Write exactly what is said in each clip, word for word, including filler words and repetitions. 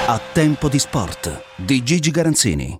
A tempo di sport di Gigi Garanzini.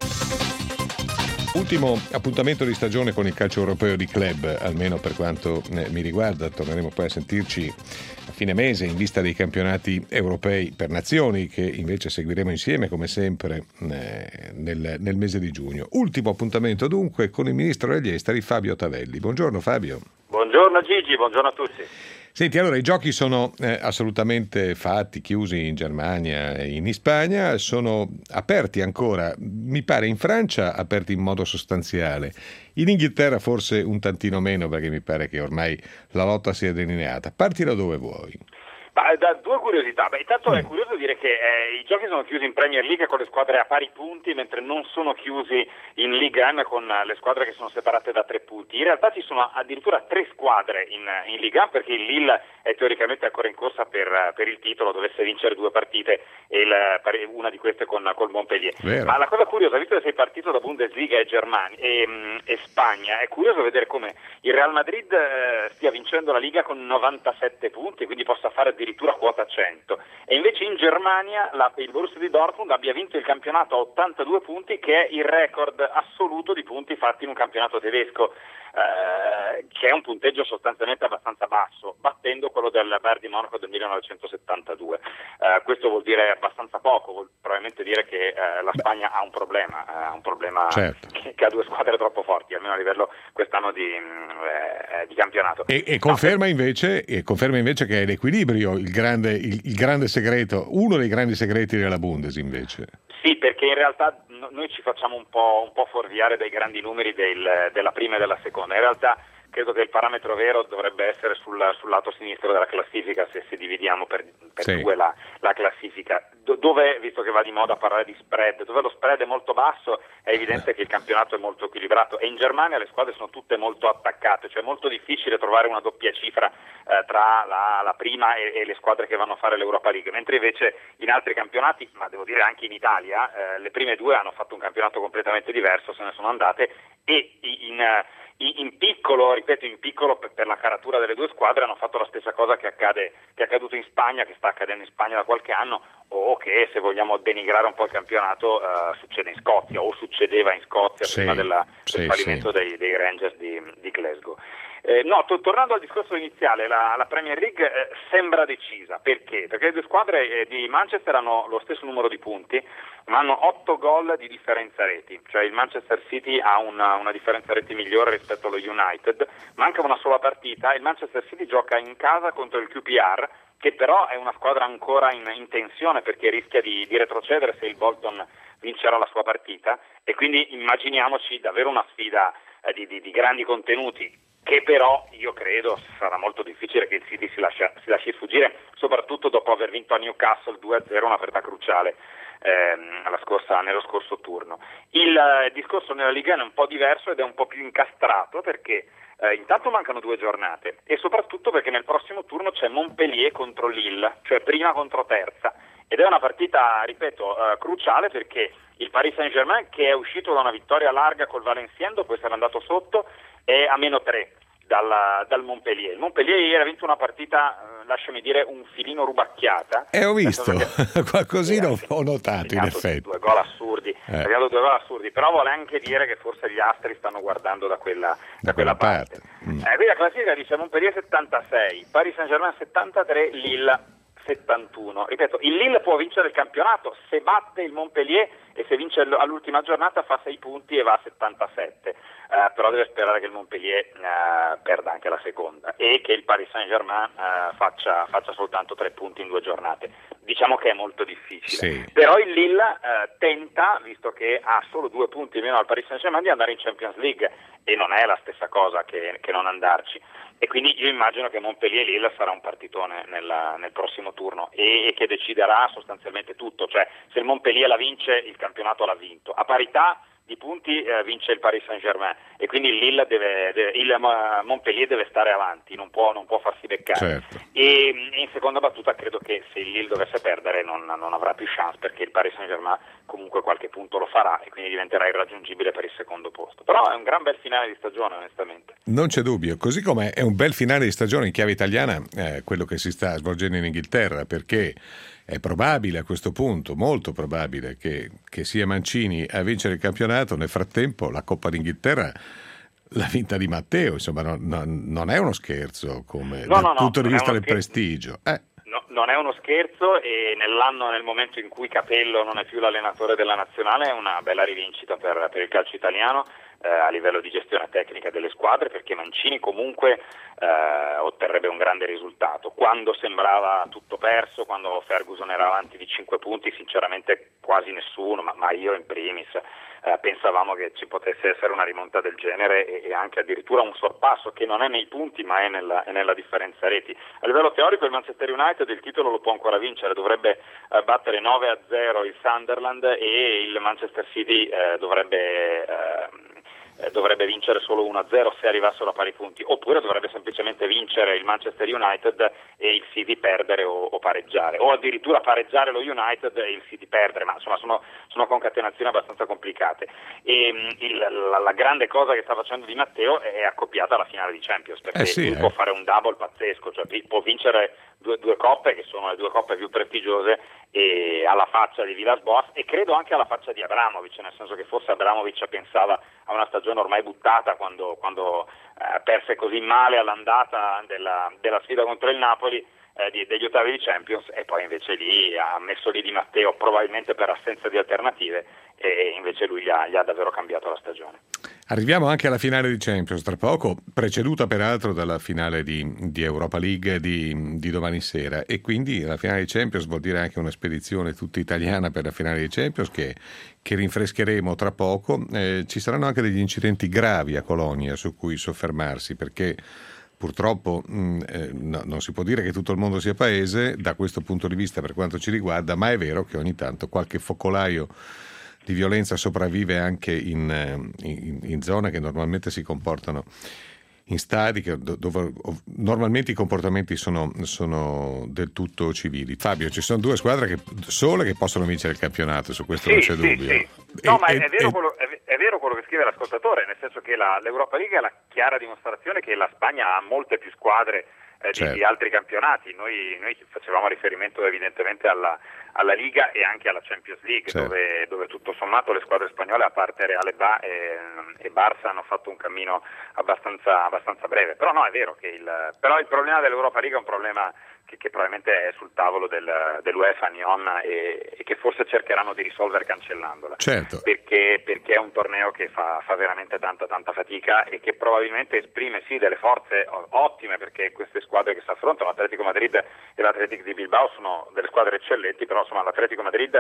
Ultimo appuntamento di stagione con il calcio europeo di club, almeno per quanto eh, mi riguarda. Torneremo poi a sentirci a fine mese in vista dei campionati europei per nazioni, che invece seguiremo insieme come sempre eh, nel, nel mese di giugno. Ultimo appuntamento dunque con il ministro degli esteri Fabio Tavelli. Buongiorno Fabio. Buongiorno Gigi, buongiorno a tutti. Senti, allora i giochi sono eh, assolutamente fatti, chiusi in Germania e in Spagna, sono aperti ancora, mi pare in Francia aperti in modo sostanziale, in Inghilterra forse un tantino meno perché mi pare che ormai la lotta sia delineata. Parti da dove vuoi. Ma, da due curiosità. Beh, intanto mm. è curioso dire che eh, i giochi sono chiusi in Premier League con le squadre a pari punti, mentre non sono chiusi in Ligue uno con le squadre che sono separate da tre punti. In realtà ci sono addirittura tre squadre in, in Ligue uno, perché il Lille è teoricamente ancora in corsa per, per il titolo, dovesse vincere due partite e il, una di queste con col Montpellier. Vero. Ma la cosa curiosa, visto che sei partito da Bundesliga e Germania e, e Spagna, è curioso vedere come il Real Madrid eh, stia vincendo la Liga con novantasette punti, quindi possa fare addirittura quota cento, e invece in Germania la, il Borussia di Dortmund abbia vinto il campionato a ottantadue punti, che è il record assoluto di punti fatti in un campionato tedesco, eh, che è un punteggio sostanzialmente abbastanza basso, battendo quello del Bayern di Monaco del millenovecentosettantadue. Eh, questo vuol dire abbastanza poco, vuol probabilmente dire che eh, la Spagna ha un problema, eh, ha un problema certo. che, che ha due squadre troppo forti, almeno a livello quest'anno di, eh, di campionato. E, e conferma invece e conferma invece che è l'equilibrio il grande, il, il grande segreto, uno dei grandi segreti della Bundes invece. Sì, perché in realtà no, noi ci facciamo un po', un po' fuorviare dai grandi numeri del, della prima e della seconda. In realtà credo che il parametro vero dovrebbe essere sul, sul lato sinistro della classifica, se, se dividiamo per, per sì. due la, la classifica. Do, dove, visto che va di moda parlare di spread, dove lo spread è molto basso, è evidente che il campionato è molto equilibrato, e in Germania le squadre sono tutte molto attaccate, cioè è molto difficile trovare una doppia cifra eh, tra la, la prima e, e le squadre che vanno a fare l'Europa League, mentre invece in altri campionati, ma devo dire anche in Italia, eh, le prime due hanno fatto un campionato completamente diverso, se ne sono andate, e in, in, in piccolo, ripeto in piccolo per, per la caratura delle due squadre, hanno fatto la stessa cosa che accade che è accaduto in Spagna, che sta accadendo in Spagna da qualche anno, o che, se vogliamo denigrare un po' il campionato, uh, succede in Scozia o succedeva in Scozia sì, prima della, del sì, fallimento sì. dei, dei Rangers di, di Glasgow. Eh, no, to- tornando al discorso iniziale, la, la Premier League eh, sembra decisa. Perché? Perché le due squadre eh, di Manchester hanno lo stesso numero di punti, ma hanno otto gol di differenza reti, cioè il Manchester City ha una, una differenza reti migliore rispetto allo United, manca una sola partita, il Manchester City gioca in casa contro il Q P R, che però è una squadra ancora in, in tensione, perché rischia di, di retrocedere se il Bolton vincerà la sua partita, e quindi immaginiamoci davvero una sfida eh, di, di, di grandi contenuti, che però io credo sarà molto difficile che il City si, lascia, si lasci sfuggire, soprattutto dopo aver vinto a Newcastle due a zero, una partita cruciale ehm, alla scorsa, nello scorso turno. Il eh, discorso nella Liga è un po' diverso ed è un po' più incastrato, perché eh, intanto mancano due giornate, e soprattutto perché nel prossimo turno c'è Montpellier contro Lille, cioè prima contro terza, ed è una partita, ripeto, eh, cruciale, perché il Paris Saint-Germain, che è uscito da una vittoria larga col Valenciennes, dopo essere andato sotto, è a meno tre dal, dal Montpellier. Il Montpellier ieri ha vinto una partita, eh, lasciami dire, un filino rubacchiata. E ho visto, che, qualcosina eh, ho notato in effetti. Due gol assurdi, eh. due gol assurdi, però vuole anche dire che forse gli astri stanno guardando da quella, da da quella, quella parte. parte. Mm. Eh, qui la classifica dice Montpellier settantasei, Paris Saint-Germain settantatré, Lille settantuno. Ripeto, il Lille può vincere il campionato se batte il Montpellier, e se vince all'ultima giornata fa sei punti e va a settantasette, uh, però deve sperare che il Montpellier uh, perda anche la seconda e che il Paris Saint-Germain uh, faccia, faccia soltanto tre punti in due giornate. Diciamo che è molto difficile, sì. Però il Lille uh, tenta, visto che ha solo due punti meno al Paris Saint-Germain, di andare in Champions League, e non è la stessa cosa che, che non andarci. E quindi io immagino che Montpellier-Lille sarà un partitone nella, nel prossimo turno, e, e che deciderà sostanzialmente tutto, cioè se il Montpellier la vince il campionato l'ha vinto, a parità di punti eh, vince il Paris Saint-Germain, e quindi il Lille deve, deve, il uh, Montpellier deve stare avanti, non può, non può farsi beccare. Certo. E, e in seconda battuta credo che se il Lille dovesse perdere non, non avrà più chance, perché il Paris Saint-Germain comunque qualche punto lo farà e quindi diventerà irraggiungibile per il secondo posto. Però è un gran bel finale di stagione, onestamente. Non c'è dubbio, così come è un bel finale di stagione in chiave italiana eh, quello che si sta svolgendo in Inghilterra, perché è probabile a questo punto, molto probabile, che, che sia Mancini a vincere il campionato. Nel frattempo la Coppa d'Inghilterra l'ha vinta Di Matteo, insomma non, non, non è uno scherzo come no, dal no, punto no, di vista del scherzo. prestigio. Eh. No, non è uno scherzo, e nell'anno, nel momento in cui Capello non è più l'allenatore della nazionale, è una bella rivincita per, per il calcio italiano eh, a livello di gestione tecnica delle squadre, perché Mancini comunque eh, otterrebbe un grande risultato. Quando sembrava tutto perso, quando Ferguson era avanti di cinque punti, sinceramente quasi nessuno, ma, ma io in primis, Eh, pensavamo che ci potesse essere una rimonta del genere e, e anche addirittura un sorpasso che non è nei punti ma è nella, è nella differenza reti. A livello teorico il Manchester United il titolo lo può ancora vincere, dovrebbe eh, battere nove a zero il Sunderland, e il Manchester City eh, dovrebbe eh, dovrebbe vincere solo uno a zero se arrivassero a pari punti, oppure dovrebbe semplicemente vincere il Manchester United e il City perdere o, o pareggiare, o addirittura pareggiare lo United e il City perdere, ma insomma sono, sono concatenazioni abbastanza complicate. E il, la, la grande cosa che sta facendo Di Matteo è accoppiata alla finale di Champions, perché eh sì, lui eh. può fare un double pazzesco, cioè può vincere due, due coppe che sono le due coppe più prestigiose, e alla faccia di Villas-Boas, e credo anche alla faccia di Abramovic, nel senso che forse Abramovic pensava a una stagione ormai buttata quando, quando eh, perse così male all'andata della, della sfida contro il Napoli eh, di, degli ottavi di Champions, e poi invece lì ha messo lì Di Matteo probabilmente per assenza di alternative, e invece lui gli ha, gli ha davvero cambiato la stagione. Arriviamo anche alla finale di Champions tra poco, preceduta peraltro dalla finale di, di Europa League di, di domani sera, e quindi la finale di Champions vuol dire anche una spedizione tutta italiana per la finale di Champions che, che rinfrescheremo tra poco. Eh, ci saranno anche degli incidenti gravi a Colonia su cui soffermarsi, perché purtroppo mh, eh, no, non si può dire che tutto il mondo sia paese da questo punto di vista per quanto ci riguarda, ma è vero che ogni tanto qualche focolaio di violenza sopravvive anche in, in, in zone che normalmente si comportano in stadi dove normalmente i comportamenti sono, sono del tutto civili. Fabio, ci sono due squadre che, sole che possono vincere il campionato, su questo sì, non c'è sì, dubbio. Sì. No, e, ma è, e, è, vero e... quello, è, è vero quello che scrive l'ascoltatore, nel senso che la, l'Europa League è la chiara dimostrazione che la Spagna ha molte più squadre eh, certo. di, di altri campionati. Noi, noi facevamo riferimento evidentemente alla, alla Liga e anche alla Champions League, certo. dove, dove tutto sommato le squadre spagnole, a parte Real e, ba- e, e Barça, hanno fatto un cammino abbastanza, abbastanza breve. Però no, è vero che il, però il problema dell'Europa League è un problema che, che probabilmente è sul tavolo del, dell'UEFA Nyon, e, e che forse cercheranno di risolvere cancellandola, certo. perché, perché è un torneo che fa, fa veramente tanta tanta fatica, e che probabilmente esprime sì delle forze ottime, perché queste squadre che si affrontano, l'Atletico Madrid e l'Athletic di Bilbao, sono delle squadre eccellenti, però insomma l'Atletico Madrid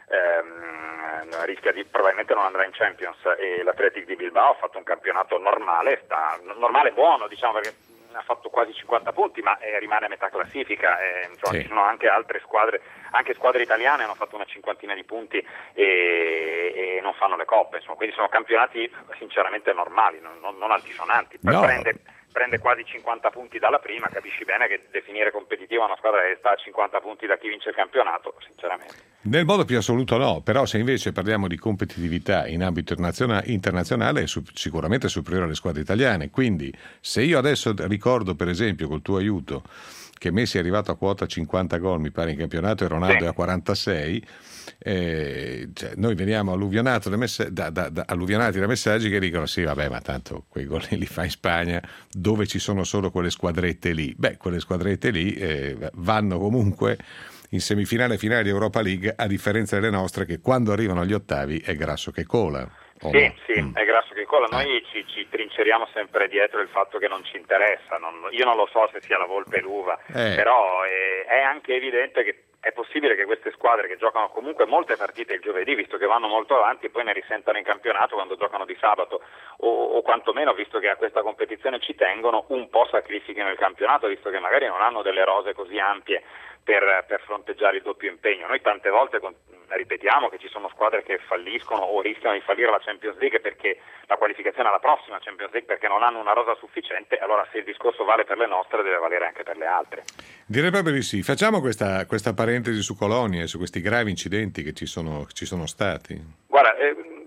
ehm, rischia di probabilmente non andrà in Champions, e l'Athletic di Bilbao ha fatto un campionato normale, sta, normale buono, diciamo, perché ha fatto quasi cinquanta punti, ma eh, rimane a metà classifica. Eh, insomma, sì. Ci sono anche altre squadre, anche squadre italiane hanno fatto una cinquantina di punti e, e non fanno le coppe, insomma, quindi sono campionati sinceramente normali, non, non, non altisonanti. No. Prende, prende quasi cinquanta punti dalla prima, capisci bene che definire competitiva una squadra che sta a cinquanta punti da chi vince il campionato, sinceramente. Nel modo più assoluto no, però se invece parliamo di competitività in ambito internazionale è su- sicuramente superiore alle squadre italiane, quindi se io adesso ricordo per esempio col tuo aiuto che Messi è arrivato a quota cinquanta gol mi pare in campionato e Ronaldo sì. è a quarantasei, eh, cioè noi veniamo alluvionati da, messa- da, da, da, alluvionati da messaggi che dicono sì vabbè ma tanto quei gol li fa in Spagna dove ci sono solo quelle squadrette lì, beh quelle squadrette lì eh, vanno comunque in semifinale e finale di Europa League, a differenza delle nostre che quando arrivano agli ottavi è grasso che cola. Sì, no? sì, mm. è grasso che cola. Noi eh. ci, ci trinceriamo sempre dietro il fatto che non ci interessa. Non, io non lo so se sia la volpe e l'uva, eh. però è, è anche evidente che è possibile che queste squadre che giocano comunque molte partite il giovedì, visto che vanno molto avanti, poi ne risentano in campionato quando giocano di sabato, o, o quantomeno, visto che a questa competizione ci tengono, un po' sacrifichino il campionato, visto che magari non hanno delle rose così ampie per, per fronteggiare il doppio impegno. Noi tante volte ripetiamo che ci sono squadre che falliscono o rischiano di fallire la Champions League perché la qualificazione alla prossima Champions League perché non hanno una rosa sufficiente. Allora se il discorso vale per le nostre deve valere anche per le altre. Direi proprio di sì. Facciamo questa, questa parentesi su Colonia e su questi gravi incidenti che ci sono, ci sono stati. Guarda, eh,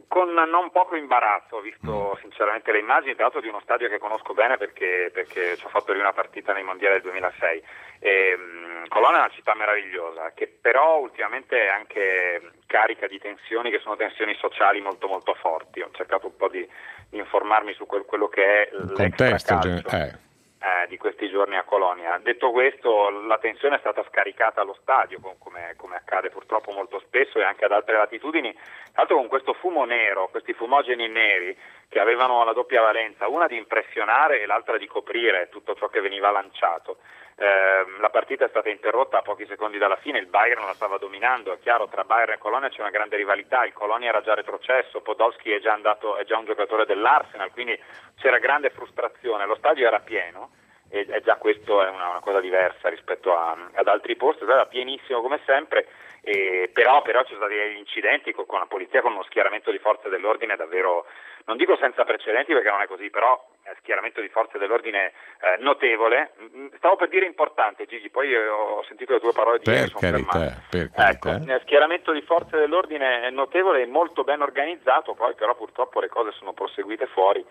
Con non poco imbarazzo, visto sinceramente le immagini, tra l'altro di uno stadio che conosco bene perché, perché ci ho fatto lì una partita nei mondiali del duemilasei. E, um, Colonia è una città meravigliosa, che però ultimamente è anche carica di tensioni che sono tensioni sociali molto molto forti. Ho cercato un po' di, di informarmi su quel, quello che è il contesto eh. Eh, di questi giorni a Colonia. Detto questo, la tensione è stata scaricata allo stadio, come, come accade purtroppo molto spesso e anche ad altre latitudini, tra l'altro con questo fumo nero, questi fumogeni neri che avevano la doppia valenza, una di impressionare e l'altra di coprire tutto ciò che veniva lanciato. Eh, la partita è stata interrotta a pochi secondi dalla fine, il Bayern la stava dominando, è chiaro, tra Bayern e Colonia c'è una grande rivalità, il Colonia era già retrocesso, Podolski è già andato, è già un giocatore dell'Arsenal, quindi c'era grande frustrazione, lo stadio era pieno e, e già questo è una, una cosa diversa rispetto a, ad altri posti, era pienissimo come sempre, e, però, però ci sono stati degli incidenti con, con la polizia, con uno schieramento di forze dell'ordine davvero, non dico senza precedenti perché non è così, però schieramento di forze dell'ordine eh, notevole. Stavo per dire importante, Gigi, poi ho sentito le tue parole di per ieri, carità, per carità. Ecco, schieramento di forze dell'ordine notevole e molto ben organizzato, poi però purtroppo le cose sono proseguite fuori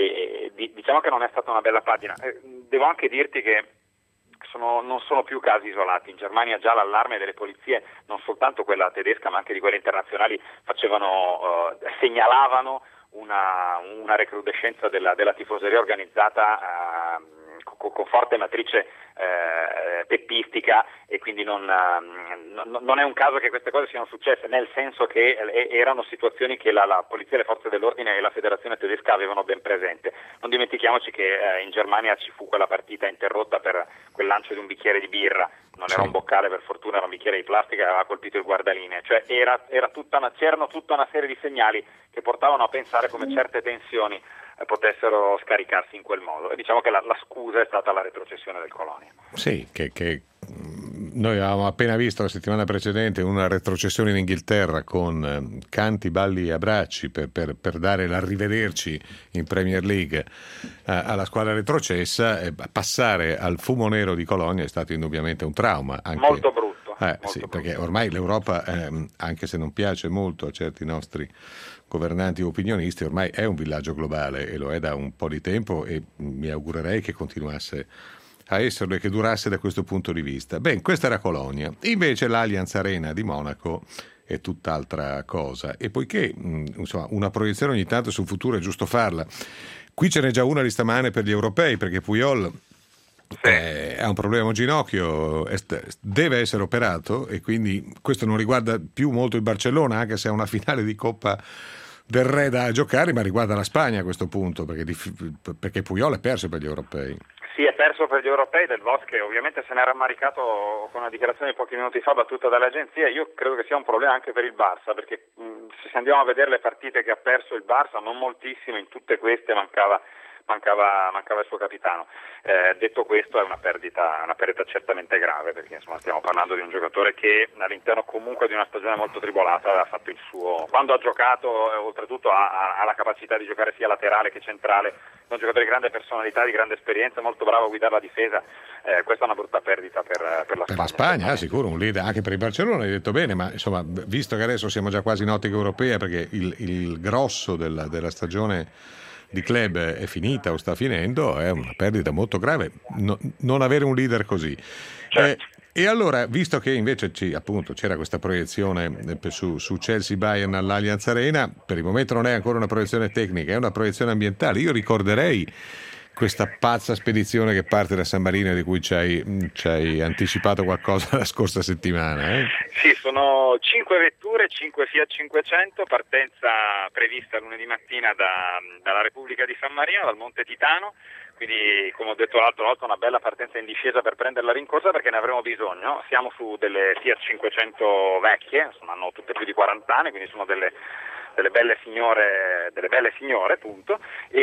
e, e diciamo che non è stata una bella pagina. Eh, devo anche dirti che Sono, non sono più casi isolati. In Germania già l'allarme delle polizie, non soltanto quella tedesca ma anche di quelle internazionali, facevano, eh, segnalavano una, una recrudescenza della, della tifoseria organizzata eh, con, con forte matrice eh, peppistica, e quindi non, non, non è un caso che queste cose siano successe, nel senso che erano situazioni che la, la polizia, le forze dell'ordine e la federazione tedesca avevano ben presente. Non dimentichiamoci che eh, in Germania ci fu quella partita interrotta per quel lancio di un bicchiere di birra, non era un boccale per fortuna, era un bicchiere di plastica che aveva colpito il guardalinee, cioè era, era tutta una, c'erano tutta una serie di segnali che portavano a pensare come certe tensioni eh, potessero scaricarsi in quel modo, e diciamo che la, la scusa è stata la retrocessione del Colonia. Sì, che, che noi avevamo appena visto la settimana precedente una retrocessione in Inghilterra con eh, canti, balli e abbracci per, per, per dare l'arrivederci in Premier League eh, alla squadra retrocessa, e passare al fumo nero di Colonia è stato indubbiamente un trauma. Anche, molto brutto. eh, molto sì, brutto. Perché ormai l'Europa, eh, anche se non piace molto a certi nostri governanti o opinionisti, ormai è un villaggio globale e lo è da un po' di tempo, e mi augurerei che continuasse a esserlo e che durasse da questo punto di vista. Beh, questa era Colonia. Invece l'Allianz Arena di Monaco è tutt'altra cosa, e poiché mh, insomma, una proiezione ogni tanto sul futuro è giusto farla. Qui ce n'è già una di stamane per gli europei, perché Puyol eh, ha un problema a un ginocchio, deve essere operato, e quindi questo non riguarda più molto il Barcellona, anche se ha una finale di Coppa del Re da giocare, ma riguarda la Spagna a questo punto, perché, perché Puyol è perso per gli europei. Sì, è perso per gli europei. Del Bosque ovviamente se n'è rammaricato con una dichiarazione di pochi minuti fa battuta dalle agenzie. Io credo che sia un problema anche per il Barça, perché mh, se andiamo a vedere le partite che ha perso il Barça, non moltissime, in tutte queste mancava Mancava, mancava il suo capitano. Eh, detto questo, è una perdita, una perdita certamente grave, perché insomma stiamo parlando di un giocatore che all'interno comunque di una stagione molto tribolata ha fatto il suo. Quando ha giocato, eh, oltretutto ha, ha la capacità di giocare sia laterale che centrale, è un giocatore di grande personalità, di grande esperienza, molto bravo a guidare la difesa. Eh, questa è una brutta perdita per, per la per Spagna. La Spagna, ah, sicuro, un leader anche per il Barcellona, hai detto bene, ma insomma, visto che adesso siamo già quasi in ottica europea, perché il, il grosso della, della stagione di club è finita o sta finendo, è una perdita molto grave no, non avere un leader così. Certo. Eh, e allora, visto che invece ci, appunto c'era questa proiezione su, su Chelsea-Bayern all'Allianz Arena, per il momento non è ancora una proiezione tecnica, è una proiezione ambientale. Io ricorderei questa pazza spedizione che parte da San Marino, di cui ci hai, ci hai anticipato qualcosa la scorsa settimana. Eh? Sì, sono cinque vetture, cinque Fiat cinquecento, partenza prevista lunedì mattina da, dalla Repubblica di San Marino, dal Monte Titano, quindi come ho detto l'altra volta una bella partenza in discesa per prendere la rincorsa, perché ne avremo bisogno. Siamo su delle Fiat cinquecento vecchie, insomma, hanno tutte più di quaranta anni, quindi sono delle delle belle signore, delle belle signore, appunto,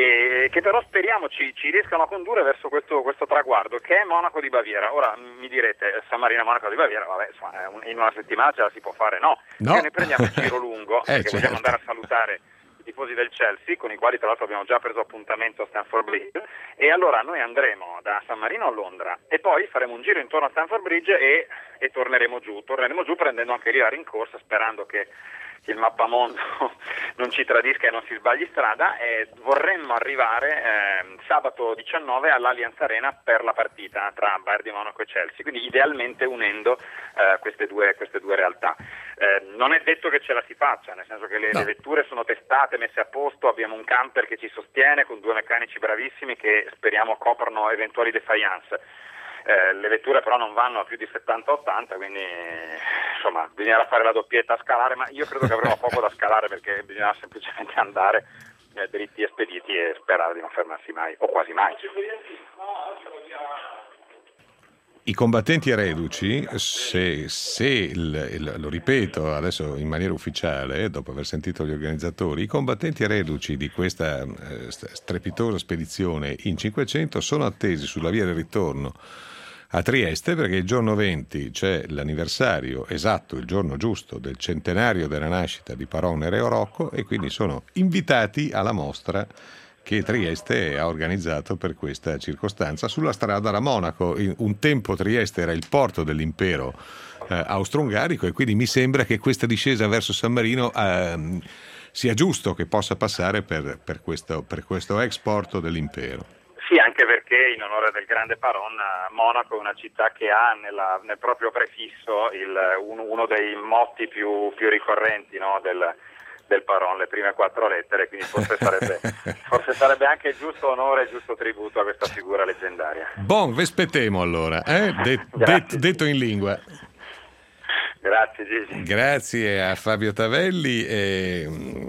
e che però speriamo ci, ci riescano a condurre verso questo, questo traguardo, che è Monaco di Baviera. Ora mi direte, San Marino Monaco di Baviera, vabbè, insomma, in una settimana ce la si può fare, no? No. Noi prendiamo il giro lungo, eh, perché certo. vogliamo andare a salutare i tifosi del Chelsea, con i quali tra l'altro abbiamo già preso appuntamento a Stamford Bridge, e allora noi andremo da San Marino a Londra e poi faremo un giro intorno a Stamford Bridge e, e torneremo giù, torneremo giù prendendo anche lì la rincorsa, sperando che il mappamondo non ci tradisca e non si sbagli strada, e vorremmo arrivare eh, sabato diciannove all'Allianz Arena per la partita tra Bayern di Monaco e Chelsea, quindi idealmente unendo eh, queste due queste due realtà. Eh, non è detto che ce la si faccia, nel senso che le, no. le vetture sono testate, messe a posto, abbiamo un camper che ci sostiene con due meccanici bravissimi che speriamo coprano eventuali defiance. Eh, le vetture però non vanno a più di settanta ottanta, quindi insomma bisognerà fare la doppietta a scalare, ma io credo che avremo poco da scalare, perché bisogna semplicemente andare eh, dritti e spediti e sperare di non fermarsi mai, o quasi mai. I combattenti reduci, se, se il, il, lo ripeto adesso in maniera ufficiale, dopo aver sentito gli organizzatori, i combattenti reduci di questa eh, strepitosa spedizione in cinquecento sono attesi sulla via del ritorno a Trieste, perché il giorno venti c'è l'anniversario esatto, il giorno giusto del centenario della nascita di Paron e Reo Rocco, e quindi sono invitati alla mostra che Trieste ha organizzato per questa circostanza sulla strada da Monaco. Un tempo Trieste era il porto dell'impero eh, austro-ungarico, e quindi mi sembra che questa discesa verso San Marino eh, sia giusto che possa passare per, per, questo, per questo ex porto dell'impero. Sì, anche perché in onore del grande Paron, Monaco è una città che ha nella, nel proprio prefisso il, un, uno dei motti più, più ricorrenti, no, del del Paron, le prime quattro lettere, quindi forse sarebbe, forse sarebbe anche giusto onore e giusto tributo a questa figura leggendaria. Bon, vespetemo allora, eh? De- det- detto in lingua. Grazie Gigi. Grazie a Fabio Tavelli e,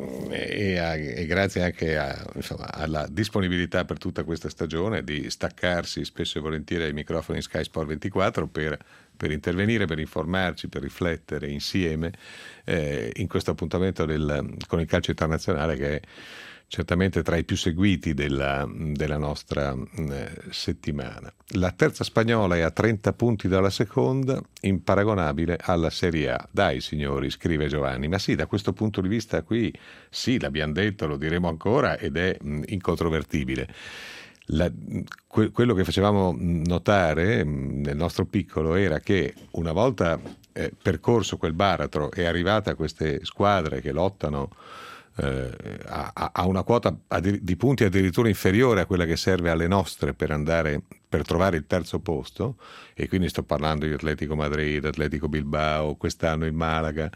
e, a, e grazie anche a, insomma, alla disponibilità per tutta questa stagione di staccarsi spesso e volentieri ai microfoni Sky Sport ventiquattro per, per intervenire, per informarci, per riflettere insieme eh, in questo appuntamento del, con il calcio internazionale, che è certamente tra i più seguiti della, della nostra eh, settimana. La terza spagnola è a trenta punti dalla seconda, imparagonabile alla Serie A. Dai signori, scrive Giovanni, ma sì, da questo punto di vista qui, sì, l'abbiamo detto, lo diremo ancora ed è mh, incontrovertibile. La, que, quello che facevamo notare mh, nel nostro piccolo era che una volta eh, percorso quel baratro e arrivate a queste squadre che lottano Eh, a, a una quota di punti addirittura inferiore a quella che serve alle nostre per andare per trovare il terzo posto, e quindi sto parlando di Atletico Madrid, Atletico Bilbao, quest'anno il Malaga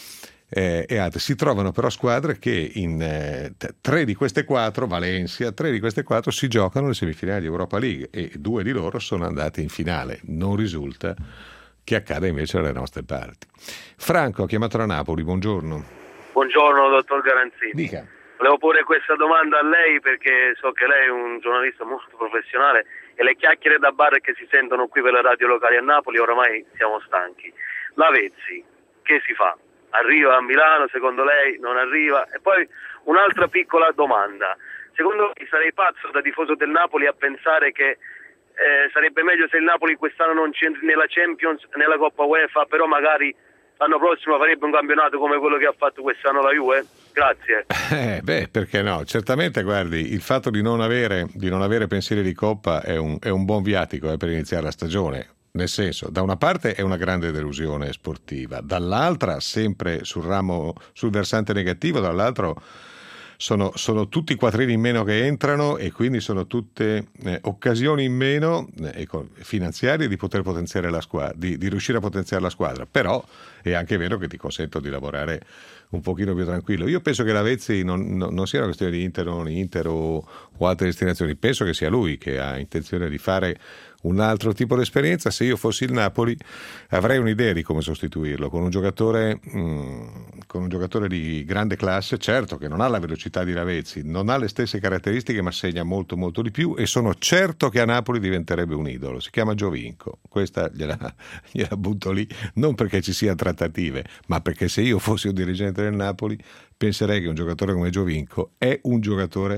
eh, e altre. Si trovano però squadre che in eh, tre di queste quattro, Valencia, tre di queste quattro si giocano le semifinali di Europa League, e due di loro sono andati in finale. Non risulta che accada invece dalle nostre parti. Franco ha chiamato da Napoli, buongiorno. Buongiorno dottor Garanzini. Dica. Volevo porre questa domanda a lei perché so che lei è un giornalista molto professionale e le chiacchiere da bar che si sentono qui per le radio locali a Napoli oramai siamo stanchi. Lavezzi, che si fa? Arriva a Milano, secondo lei non arriva? E poi un'altra piccola domanda. Secondo lei sarei pazzo da tifoso del Napoli a pensare che eh, sarebbe meglio se il Napoli quest'anno non c'entri nella Champions, nella Coppa UEFA, però magari l'anno prossimo farebbe un campionato come quello che ha fatto quest'anno la Juve? Grazie. Eh, beh, perché no? Certamente, guardi, il fatto di non avere, di non avere pensieri di Coppa è un, è un buon viatico eh, per iniziare la stagione. Nel senso, da una parte è una grande delusione sportiva, dall'altra, sempre sul ramo, sul versante negativo, dall'altro sono, sono tutti quattrini in meno che entrano, e quindi sono tutte eh, occasioni in meno eh, finanziarie di poter potenziare la squadra, di, di riuscire a potenziare la squadra. Però è anche vero che ti consento di lavorare un pochino più tranquillo. Io penso che Lavezzi non, non, non sia una questione di Inter o non Inter o, o altre destinazioni, penso che sia lui che ha intenzione di fare un altro tipo di esperienza. Se io fossi il Napoli avrei un'idea di come sostituirlo con un giocatore mh, con un giocatore di grande classe, certo che non ha la velocità di Lavezzi, non ha le stesse caratteristiche, ma segna molto molto di più, e sono certo che a Napoli diventerebbe un idolo. Si chiama Giovinco, questa gliela, gliela butto lì, non perché ci siano trattative, ma perché se io fossi un dirigente del Napoli penserei che un giocatore come Giovinco è un giocatore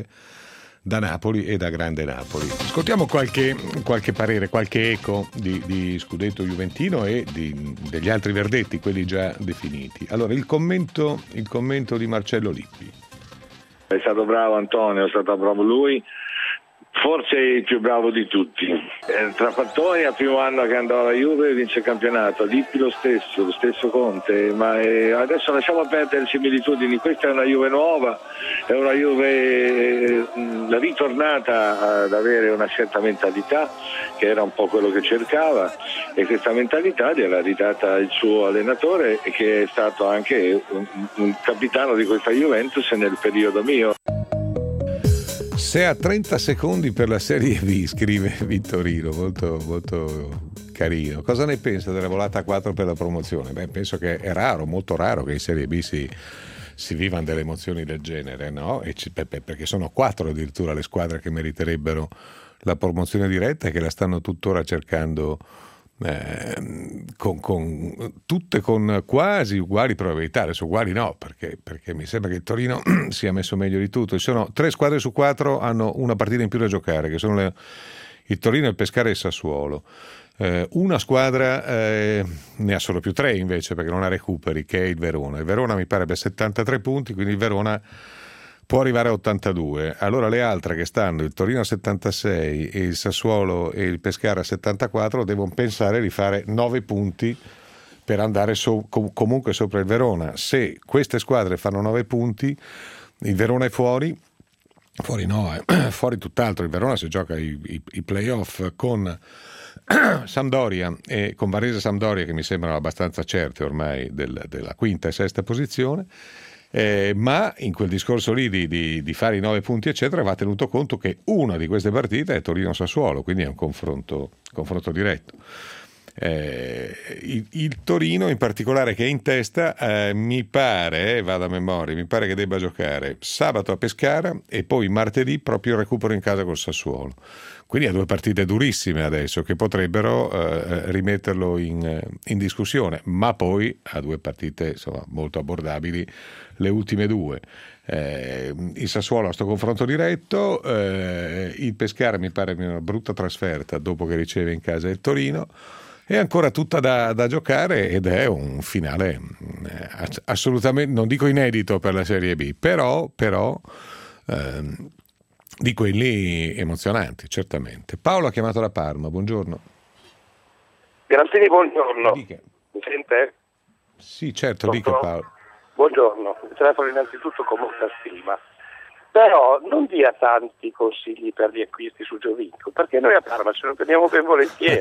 da Napoli e da grande Napoli. Ascoltiamo qualche, qualche parere, qualche eco di, di Scudetto Juventino e di, degli altri verdetti, quelli già definiti. Allora, il commento, il commento di Marcello Lippi. È stato bravo Antonio, è stato bravo lui. forse il più bravo di tutti. Eh, Trapattoni al primo anno che andò alla Juve vince il campionato, Lippi lo stesso, lo stesso Conte, ma eh, adesso lasciamo perdere le similitudini, questa è una Juve nuova, è una Juve eh, ritornata ad avere una certa mentalità che era un po' quello che cercava, e questa mentalità gliel'ha ridata il suo allenatore, che è stato anche un, un capitano di questa Juventus nel periodo mio. Se a trenta secondi per la Serie B, scrive Vittorino, molto, molto carino. Cosa ne pensa della volata a quattro per la promozione? Beh, penso che è raro, molto raro che in Serie B si, si vivano delle emozioni del genere, no? E c- perché sono quattro addirittura le squadre che meriterebbero la promozione diretta e che la stanno tuttora cercando, eh, con, con tutte con quasi uguali probabilità. Adesso uguali no, perché, perché mi sembra che il Torino sia messo meglio di tutto. Ci sono tre squadre su quattro hanno una partita in più da giocare, che sono le, il Torino, il Pescara e il Sassuolo. Eh, una squadra eh, ne ha solo più tre invece, perché non ha recuperi, che è il Verona. Il Verona mi pare abbia settantatré punti, quindi il Verona può arrivare a ottantadue. Allora le altre che stanno, il Torino a settantasei e il Sassuolo e il Pescara a settantaquattro, devono pensare di fare nove punti per andare so, com- comunque sopra il Verona. Se queste squadre fanno nove punti, il Verona è fuori, fuori no, eh, fuori tutt'altro. Il Verona si gioca i, i, i play-off con Sampdoria e con Varese Sampdoria, che mi sembrano abbastanza certe ormai del, della quinta e sesta posizione. Eh, ma in quel discorso lì di, di, di fare i nove punti eccetera va tenuto conto che una di queste partite è Torino-Sassuolo, quindi è un confronto, confronto diretto. Eh, il, il Torino in particolare, che è in testa, eh, mi pare, eh, vado a memoria, mi pare che debba giocare sabato a Pescara e poi martedì proprio il recupero in casa col Sassuolo. Quindi ha due partite durissime adesso che potrebbero eh, rimetterlo in, in discussione, ma poi ha due partite insomma molto abbordabili, le ultime due. Eh, il Sassuolo ha sto confronto diretto, eh, il Pescara mi pare una brutta trasferta dopo che riceve in casa il Torino. È ancora tutta da, da giocare ed è un finale eh, assolutamente, non dico inedito per la Serie B, però, però ehm, di quelli emozionanti, certamente. Paolo ha chiamato da Parma, buongiorno. Garanzini, buongiorno. Dica. Mi sente? Sì, certo, Pronto? dica Paolo. Buongiorno, vi telefono innanzitutto con molta stima. Però non dia tanti consigli per gli acquisti su Giovinco, perché noi a Parma ce lo teniamo ben volentieri.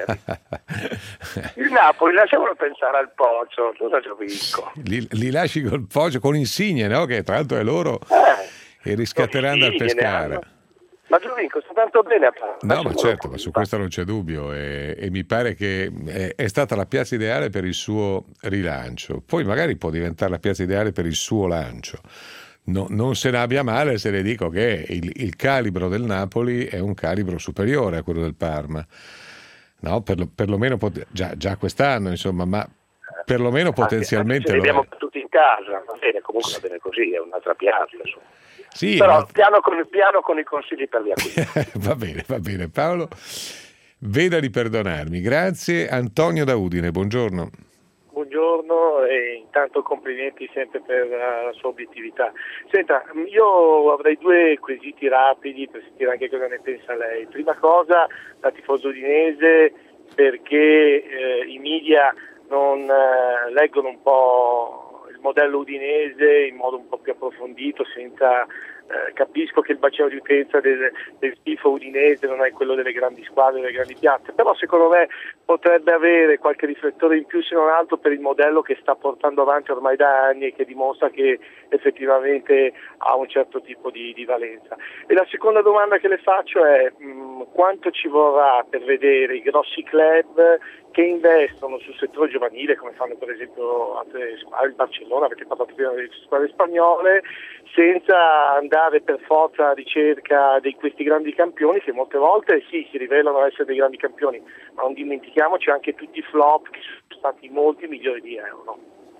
Il Napoli lasciamolo pensare al Poggio, non a Giovinco. Li, li lasci col Poggio, con Insigne, no? Che tra l'altro è loro, Eh, e riscatteranno al Pescara. Ma Giovinco sta tanto bene a Parma. No, ma certo, ma su questo non c'è dubbio, e, e mi pare che è, è stata la piazza ideale per il suo rilancio. Poi magari può diventare la piazza ideale per il suo lancio. No, non se ne abbia male se le dico che il, il calibro del Napoli è un calibro superiore a quello del Parma, no? Per lo, perlomeno pot- già, già quest'anno, insomma, ma perlomeno potenzialmente Anche, lo abbiamo è. tutti in casa, va bene, comunque va bene così, è un'altra piazza, insomma. Sì, però ma... piano, con, piano con i consigli per gli acquisti. Va bene, va bene. Paolo, veda di perdonarmi. Grazie. Antonio da Udine, buongiorno. Buongiorno e intanto complimenti sempre per la sua obiettività. Senta, io avrei due quesiti rapidi per sentire anche cosa ne pensa lei. Prima cosa, la tifosa udinese, perché eh, i media non eh, leggono un po' il modello udinese in modo un po' più approfondito, senza eh, capisco che il bacino di utenza del, del tifo udinese non è quello delle grandi squadre, delle grandi piazze, però secondo me potrebbe avere qualche riflettore in più, se non altro per il modello che sta portando avanti ormai da anni e che dimostra che effettivamente ha un certo tipo di, di valenza. E la seconda domanda che le faccio è mh, quanto ci vorrà per vedere i grossi club che investono sul settore giovanile, come fanno per esempio altre squadre, il Barcellona, avete parlato prima delle squadre spagnole, senza andare per forza alla ricerca di questi grandi campioni che molte volte sì, si rivelano essere dei grandi campioni, ma non dimentichiamoci anche tutti i flop che sono stati molti milioni di euro.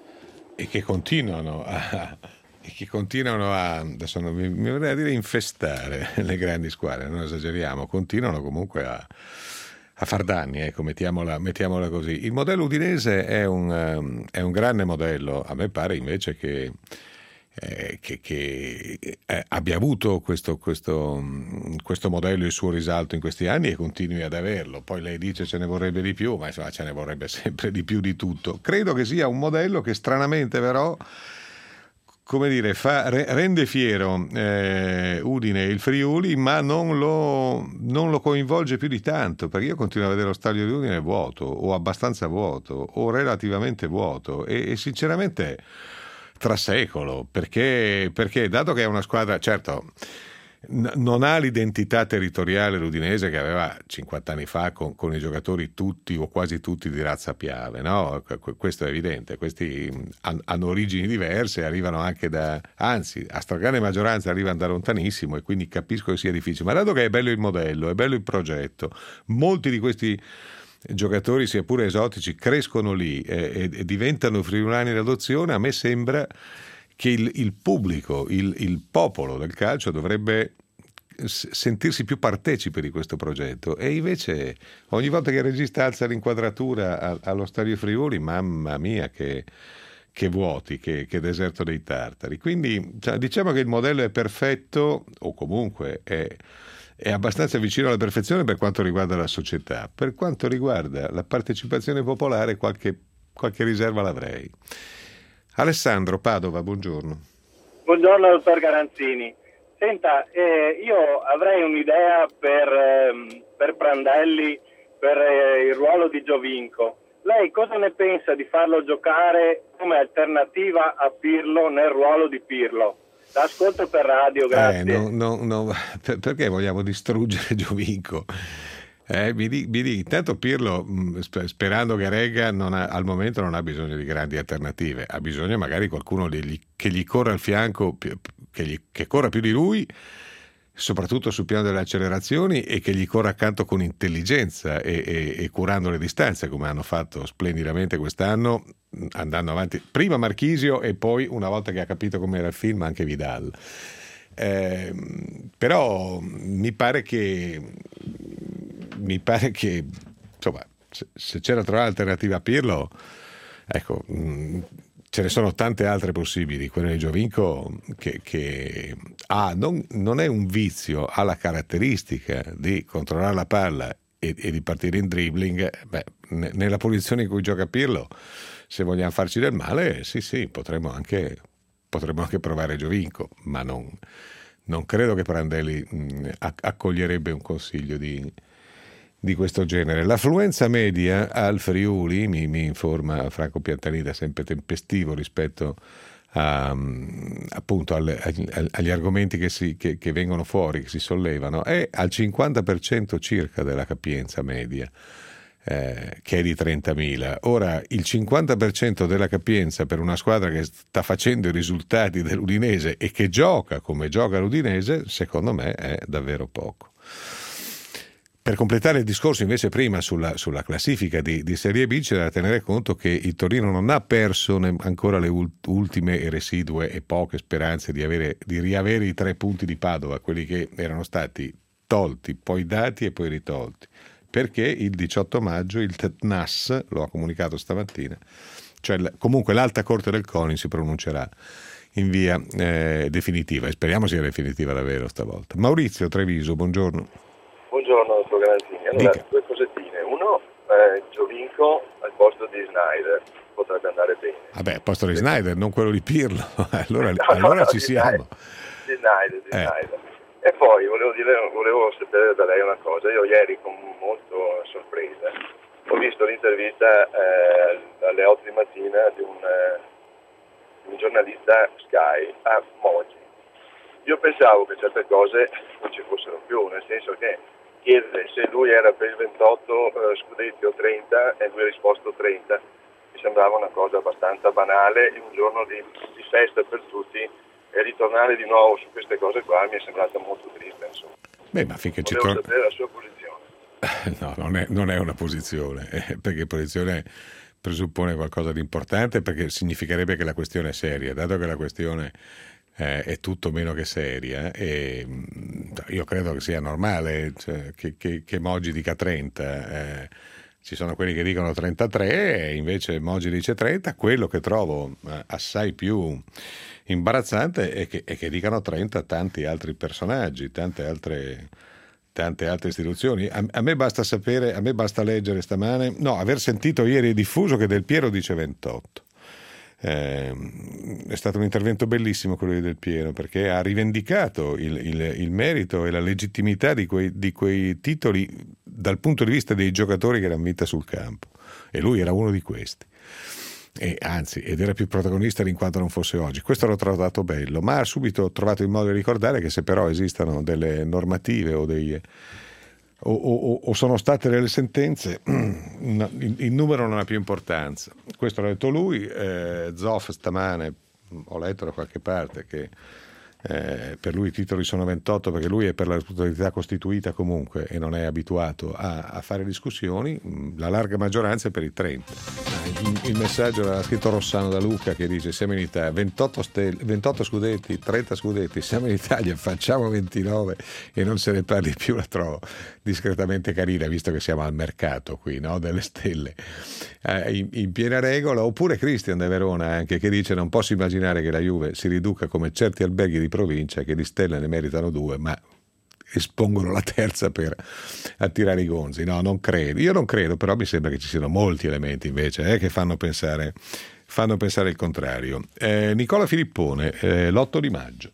E che continuano a, e che continuano a, adesso non mi, mi vorrei dire infestare le grandi squadre, non esageriamo, continuano comunque a, a far danni, ecco, mettiamola, mettiamola così. Il modello udinese è un, um, è un grande modello, a me pare invece che eh, che, che eh, abbia avuto questo, questo, questo modello il suo risalto in questi anni e continui ad averlo. Poi lei dice ce ne vorrebbe di più, ma insomma ce ne vorrebbe sempre di più di tutto. Credo che sia un modello che stranamente però, come dire, fa, re, rende fiero eh, Udine e il Friuli, ma non lo, non lo coinvolge più di tanto, perché io continuo a vedere lo stadio di Udine vuoto, o abbastanza vuoto, o relativamente vuoto, e, e sinceramente trasecolo, perché, perché dato che è una squadra, certo, n- non ha l'identità territoriale l'Udinese che aveva cinquanta anni fa con, con i giocatori tutti o quasi tutti di razza Piave, no? Questo è evidente, questi han- hanno origini diverse, arrivano anche da, anzi a stragrande maggioranza arrivano da lontanissimo, e quindi capisco che sia difficile, ma dato che è bello il modello, è bello il progetto, molti di questi giocatori, sia pure esotici, crescono lì e, e diventano friulani d'adozione, a me sembra che il, il pubblico, il, il popolo del calcio dovrebbe sentirsi più partecipe di questo progetto, e invece ogni volta che il regista alza l'inquadratura a, allo Stadio Friuli, mamma mia che, che vuoti, che, che deserto dei tartari. Quindi cioè, diciamo che il modello è perfetto, o comunque è è abbastanza vicino alla perfezione per quanto riguarda la società. Per quanto riguarda la partecipazione popolare, qualche, qualche riserva l'avrei. Alessandro, Padova, buongiorno. Buongiorno dottor Garanzini. Senta, eh, io avrei un'idea per, eh, per Prandelli, per eh, il ruolo di Giovinco. Lei cosa ne pensa di farlo giocare come alternativa a Pirlo nel ruolo di Pirlo? L'ascolto per radio, grazie. Eh, no, no, no, perché vogliamo distruggere Giovinco? Eh, mi dica, di, intanto Pirlo, sperando che regga, non ha, al momento non ha bisogno di grandi alternative, ha bisogno magari qualcuno degli, che gli corra al fianco, che, gli, che corra più di lui, soprattutto sul piano delle accelerazioni, e che gli corra accanto con intelligenza e, e, e curando le distanze, come hanno fatto splendidamente quest'anno, andando avanti prima Marchisio e poi, una volta che ha capito com'era il film, anche Vidal. Eh, però mi pare che mi pare che insomma, se, se c'era trovare alternativa a Pirlo, ecco, mh, ce ne sono tante altre possibili. Quello di Giovinco che, che ha, non, non è un vizio, ha la caratteristica di controllare la palla e, e di partire in dribbling. Beh, n- nella posizione in cui gioca Pirlo, se vogliamo farci del male, sì sì, potremmo anche, potremmo anche provare Giovinco, ma non, non credo che Prandelli mh, accoglierebbe un consiglio di, di questo genere. L'affluenza media al Friuli, mi, mi informa Franco Piantanida, sempre tempestivo rispetto a, appunto alle, agli argomenti che, si, che, che vengono fuori, che si sollevano, è al cinquanta per cento circa della capienza media, eh, che è di trentamila. Ora, il cinquanta per cento della capienza per una squadra che sta facendo i risultati dell'Udinese e che gioca come gioca l'Udinese, secondo me è davvero poco. Per completare il discorso invece prima sulla, sulla classifica di, di Serie B, c'è da tenere conto che il Torino non ha perso ne, ancora le ult, ultime e residue e poche speranze di, avere, di riavere i tre punti di Padova, quelli che erano stati tolti, poi dati e poi ritolti, perché il diciotto maggio il T N A S lo ha comunicato stamattina, cioè comunque l'Alta Corte del CONI si pronuncerà in via eh, definitiva, e speriamo sia definitiva davvero stavolta. Maurizio, Treviso, buongiorno. Buongiorno dottor Garanzini. Allora, Dica. Due cosettine. Uno, eh, Giovinco al posto di Snyder potrebbe andare bene. Vabbè, al posto di Snyder, non quello di Pirlo. allora no, allora no, ci di siamo. Di Snyder, di eh. Snyder. E poi volevo, dire, volevo sapere da lei una cosa. Io ieri, con molto sorpresa, ho visto l'intervista eh, alle otto di mattina di un, eh, un giornalista Sky a Moggi. Io pensavo che certe cose non ci fossero più, nel senso che chiedere se lui era per il ventotto eh, scudetti o trenta, e lui ha risposto trenta, mi sembrava una cosa abbastanza banale, in un giorno di, di festa per tutti, e ritornare di nuovo su queste cose qua mi è sembrata molto triste, insomma. Beh, ma finché ci torna... sapere la sua posizione. No, non è, non è una posizione, eh, perché posizione presuppone qualcosa di importante, perché significherebbe che la questione è seria, dato che la questione Eh, è tutto meno che seria, e io credo che sia normale, cioè, che, che, che Moggi dica trenta, eh, ci sono quelli che dicono trentatré e invece Moggi dice trenta. Quello che trovo assai più imbarazzante è che, è che dicano trenta tanti altri personaggi, tante altre, tante altre istituzioni. A, a me basta sapere, a me basta leggere stamane, no, aver sentito ieri diffuso che Del Piero dice ventotto. Eh, è stato un intervento bellissimo quello di Del Piero, perché ha rivendicato il, il, il merito e la legittimità di quei, di quei titoli dal punto di vista dei giocatori che erano vita sul campo, e lui era uno di questi, e anzi, ed era più protagonista in quanto non fosse oggi. Questo l'ho trovato bello, ma ha subito trovato il modo di ricordare che se però esistono delle normative o dei O, o, o sono state delle sentenze, il, il numero non ha più importanza. Questo l'ha detto lui. eh, Zoff stamane, ho letto da qualche parte che eh, per lui i titoli sono ventotto, perché lui è per la totalità costituita comunque e non è abituato a, a fare discussioni. La larga maggioranza è per i trenta. Il, il messaggio l'ha scritto Rossano da Lucca, che dice: siamo in Italia, ventotto, stelle, ventotto scudetti, trenta scudetti, siamo in Italia, facciamo ventinove e non se ne parli più. La trovo discretamente carina, visto che siamo al mercato qui, no? Delle stelle, eh, in, in piena regola. Oppure Cristian da Verona anche, che dice: non posso immaginare che la Juve si riduca come certi alberghi di provincia che di stelle ne meritano due, ma espongono la terza per attirare i gonzi. No, non credo, io non credo, però mi sembra che ci siano molti elementi invece eh, che fanno pensare fanno pensare il contrario. eh, Nicola Filippone, eh, l'otto di maggio.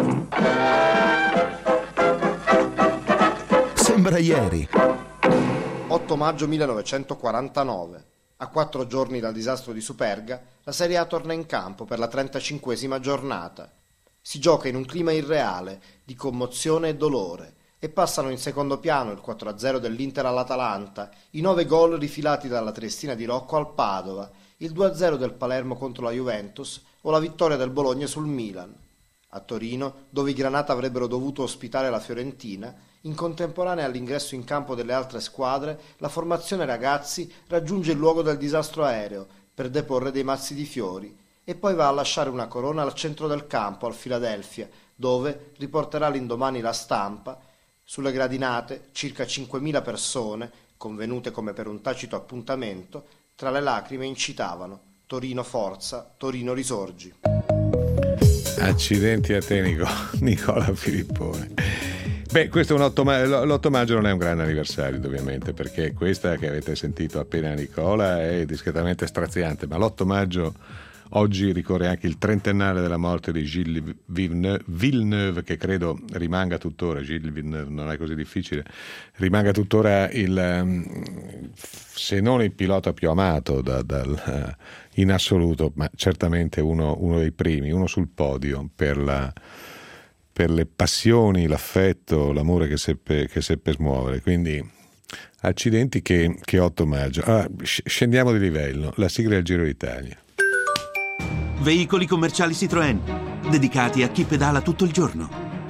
Sembra ieri. otto maggio millenovecentoquarantanove. A quattro giorni dal disastro di Superga, la Serie A torna in campo per la trentacinquesima giornata. Si gioca in un clima irreale, di commozione e dolore, e passano in secondo piano il quattro a zero dell'Inter all'Atalanta, i nove gol rifilati dalla Triestina di Rocco al Padova, il due a zero del Palermo contro la Juventus o la vittoria del Bologna sul Milan. A Torino, dove i Granata avrebbero dovuto ospitare la Fiorentina, in contemporanea all'ingresso in campo delle altre squadre, la formazione ragazzi raggiunge il luogo del disastro aereo per deporre dei mazzi di fiori e poi va a lasciare una corona al centro del campo, al Philadelphia, dove riporterà l'indomani La Stampa. Sulle gradinate circa cinquemila persone, convenute come per un tacito appuntamento, tra le lacrime incitavano: Torino forza, Torino risorgi. Accidenti a te, Nico, Nicola Filippone. Beh, questo è un otto maggio, l'otto maggio non è un grande anniversario ovviamente, perché questa che avete sentito appena Nicola è discretamente straziante, ma l'otto maggio oggi ricorre anche il trentennale della morte di Gilles Villeneuve, che credo rimanga tuttora, Gilles Villeneuve non è così difficile, rimanga tuttora il, se non il pilota più amato da, dal, in assoluto, ma certamente uno, uno dei primi, uno sul podio per la per le passioni, l'affetto, l'amore che seppe, che seppe smuovere. Quindi accidenti che, che otto maggio. Ah, scendiamo di livello, la sigla del Giro d'Italia. Veicoli commerciali Citroën, dedicati a chi pedala tutto il giorno.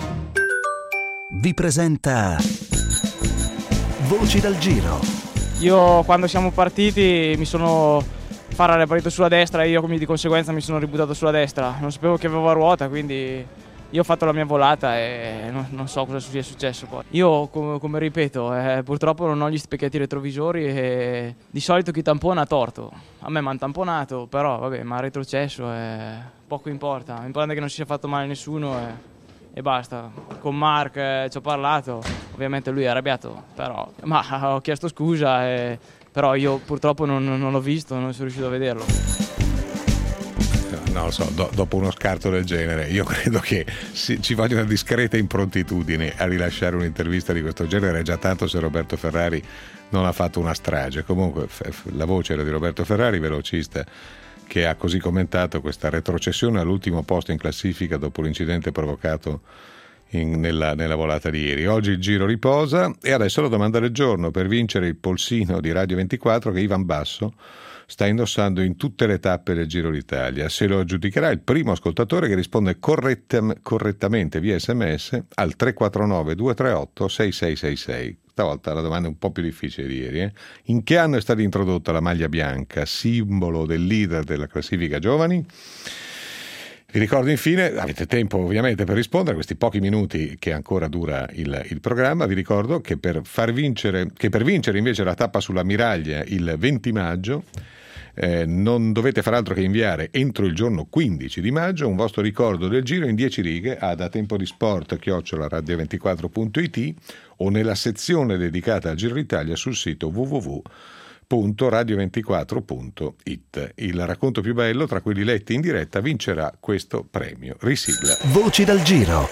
Vi presenta Voci dal Giro. Io quando siamo partiti mi sono Farah era partito sulla destra e io di conseguenza mi sono ributtato sulla destra. Non sapevo che avevo a ruota, quindi io ho fatto la mia volata e non, non so cosa sia successo poi. Io, come, come ripeto, eh, purtroppo non ho gli specchietti retrovisori e di solito chi tampona ha torto. A me mi hanno tamponato, però vabbè, ma retrocesso e poco importa. L'importante è che non si sia fatto male a nessuno e, e basta. Con Mark eh, ci ho parlato, ovviamente lui è arrabbiato, però ma ho chiesto scusa, e, però io purtroppo non, non l'ho visto, non sono riuscito a vederlo. Non lo so, do, dopo uno scarto del genere io credo che si, ci voglia una discreta improntitudine a rilasciare un'intervista di questo genere. È già tanto se Roberto Ferrari non ha fatto una strage. Comunque f- la voce era di Roberto Ferrari, velocista, che ha così commentato questa retrocessione all'ultimo posto in classifica dopo l'incidente provocato in, nella, nella volata di ieri. Oggi il Giro riposa e adesso la domanda del giorno: per vincere il polsino di Radio ventiquattro che Ivan Basso sta indossando in tutte le tappe del Giro d'Italia. Se lo aggiudicherà il primo ascoltatore che risponde correttam- correttamente via sms al tre quattro nove due tre otto sei sei sei sei. Stavolta la domanda è un po' più difficile di ieri. Eh? In che anno è stata introdotta la maglia bianca, simbolo del leader della classifica giovani? Vi ricordo infine, avete tempo ovviamente per rispondere a questi pochi minuti che ancora dura il, il programma, vi ricordo che per far vincere, che per vincere invece la tappa sulla Miraglia il venti maggio eh, non dovete far altro che inviare entro il giorno quindici di maggio un vostro ricordo del Giro in dieci righe a da tempo di sport chiocciola radio ventiquattro punto it o nella sezione dedicata al Giro d'Italia sul sito w w w punto radio ventiquattro punto it. Il racconto più bello tra quelli letti in diretta vincerà questo premio. Risigla. Voci dal Giro.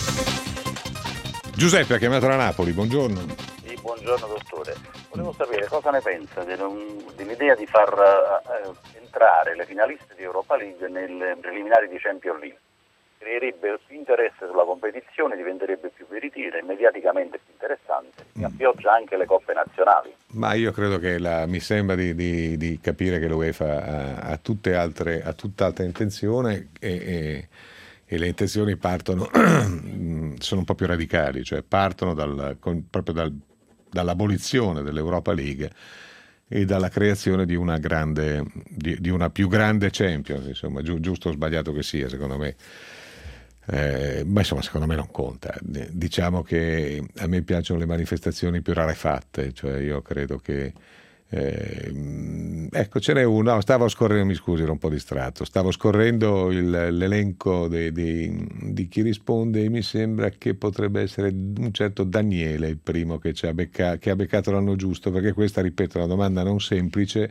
Giuseppe ha chiamato da Napoli, buongiorno. Sì, buongiorno dottore. Volevo sapere cosa ne pensa dell'idea di far uh, entrare le finaliste di Europa League nelle preliminari di Champions League. Creerebbe più interesse sulla competizione, diventerebbe più veritiera, mediaticamente più interessante, e appioggia anche le coppe nazionali. Ma io credo che la, mi sembra di, di, di capire che l'UEFA ha, ha tutte altre, ha tutt'altra intenzione e, e, e le intenzioni partono, sono un po' più radicali, cioè partono dal, con, proprio dal, dall'abolizione dell'Europa League e dalla creazione di una grande, di, di una più grande Champions, insomma, gi- giusto o sbagliato che sia, secondo me. Eh, ma insomma secondo me non conta. Diciamo che a me piacciono le manifestazioni più rarefatte, cioè io credo che eh, ecco ce n'è uno, stavo scorrendo, mi scusi ero un po' distratto, stavo scorrendo il, l'elenco dei, dei, di chi risponde e mi sembra che potrebbe essere un certo Daniele il primo che, ci ha, becca, che ha beccato l'anno giusto, perché questa, ripeto, è una domanda non semplice.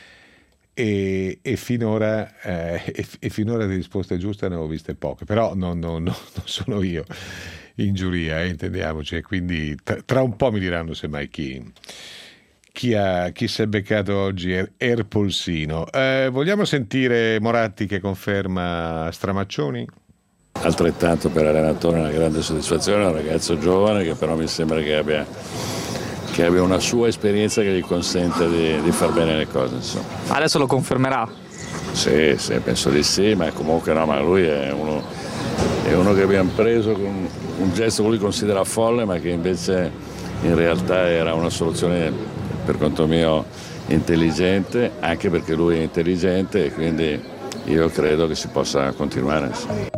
E, e, finora, eh, e, e finora di risposte giuste ne ho viste poche, però no, no, no, non sono io in giuria, eh, intendiamoci, quindi tra, tra un po' mi diranno semmai chi, chi, ha, chi si è beccato oggi er, Erpolsino. Eh, vogliamo sentire Moratti che conferma Stramaccioni? Altrettanto per allenatore una grande soddisfazione, un ragazzo giovane che però mi sembra che abbia che abbia una sua esperienza che gli consente di, di far bene le cose, insomma. Adesso lo confermerà? Sì, sì, penso di sì, ma comunque no, ma lui è uno, è uno che abbiamo preso con un gesto che lui considera folle, ma che invece in realtà era una soluzione per conto mio intelligente, anche perché lui è intelligente e quindi io credo che si possa continuare. Sì.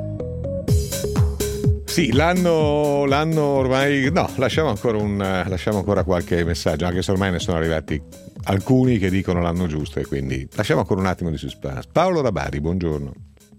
Sì, l'anno, l'anno ormai, no, lasciamo ancora, un, lasciamo ancora qualche messaggio, anche se ormai ne sono arrivati alcuni che dicono l'anno giusto e quindi lasciamo ancora un attimo di suspense. Paolo da Bari, buongiorno.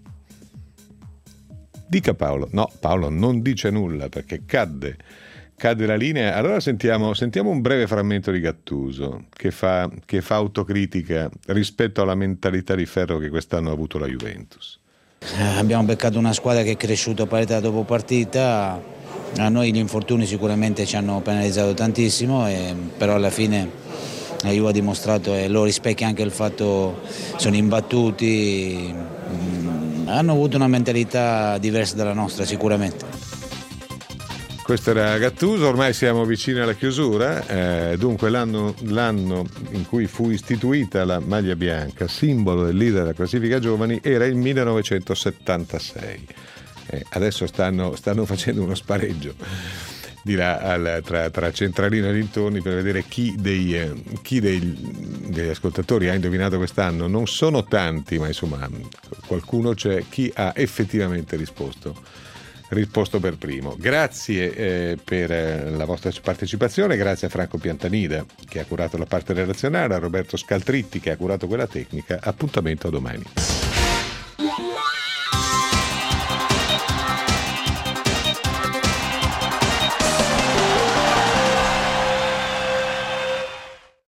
Dica Paolo. No, Paolo non dice nulla perché cadde, cadde la linea. Allora sentiamo, sentiamo un breve frammento di Gattuso che fa, che fa autocritica rispetto alla mentalità di ferro che quest'anno ha avuto la Juventus. Abbiamo beccato una squadra che è cresciuta partita dopo partita, a noi gli infortuni sicuramente ci hanno penalizzato tantissimo, e, però alla fine la Juve ha dimostrato e lo rispecchia anche il fatto che sono imbattuti, mh, hanno avuto una mentalità diversa dalla nostra sicuramente. Questo era Gattuso, ormai siamo vicini alla chiusura, eh, dunque l'anno, l'anno in cui fu istituita la maglia bianca, simbolo del leader della classifica giovani, era il millenovecentosettantasei. Eh, adesso stanno, stanno facendo uno spareggio dirà, al, tra, tra Centralino e dintorni per vedere chi, dei, eh, chi dei, degli ascoltatori ha indovinato quest'anno. Non sono tanti, ma insomma qualcuno c'è, chi ha effettivamente risposto. risposto per primo. Grazie eh, per eh, la vostra partecipazione, grazie a Franco Piantanida che ha curato la parte relazionale, a Roberto Scaltritti che ha curato quella tecnica. Appuntamento a domani.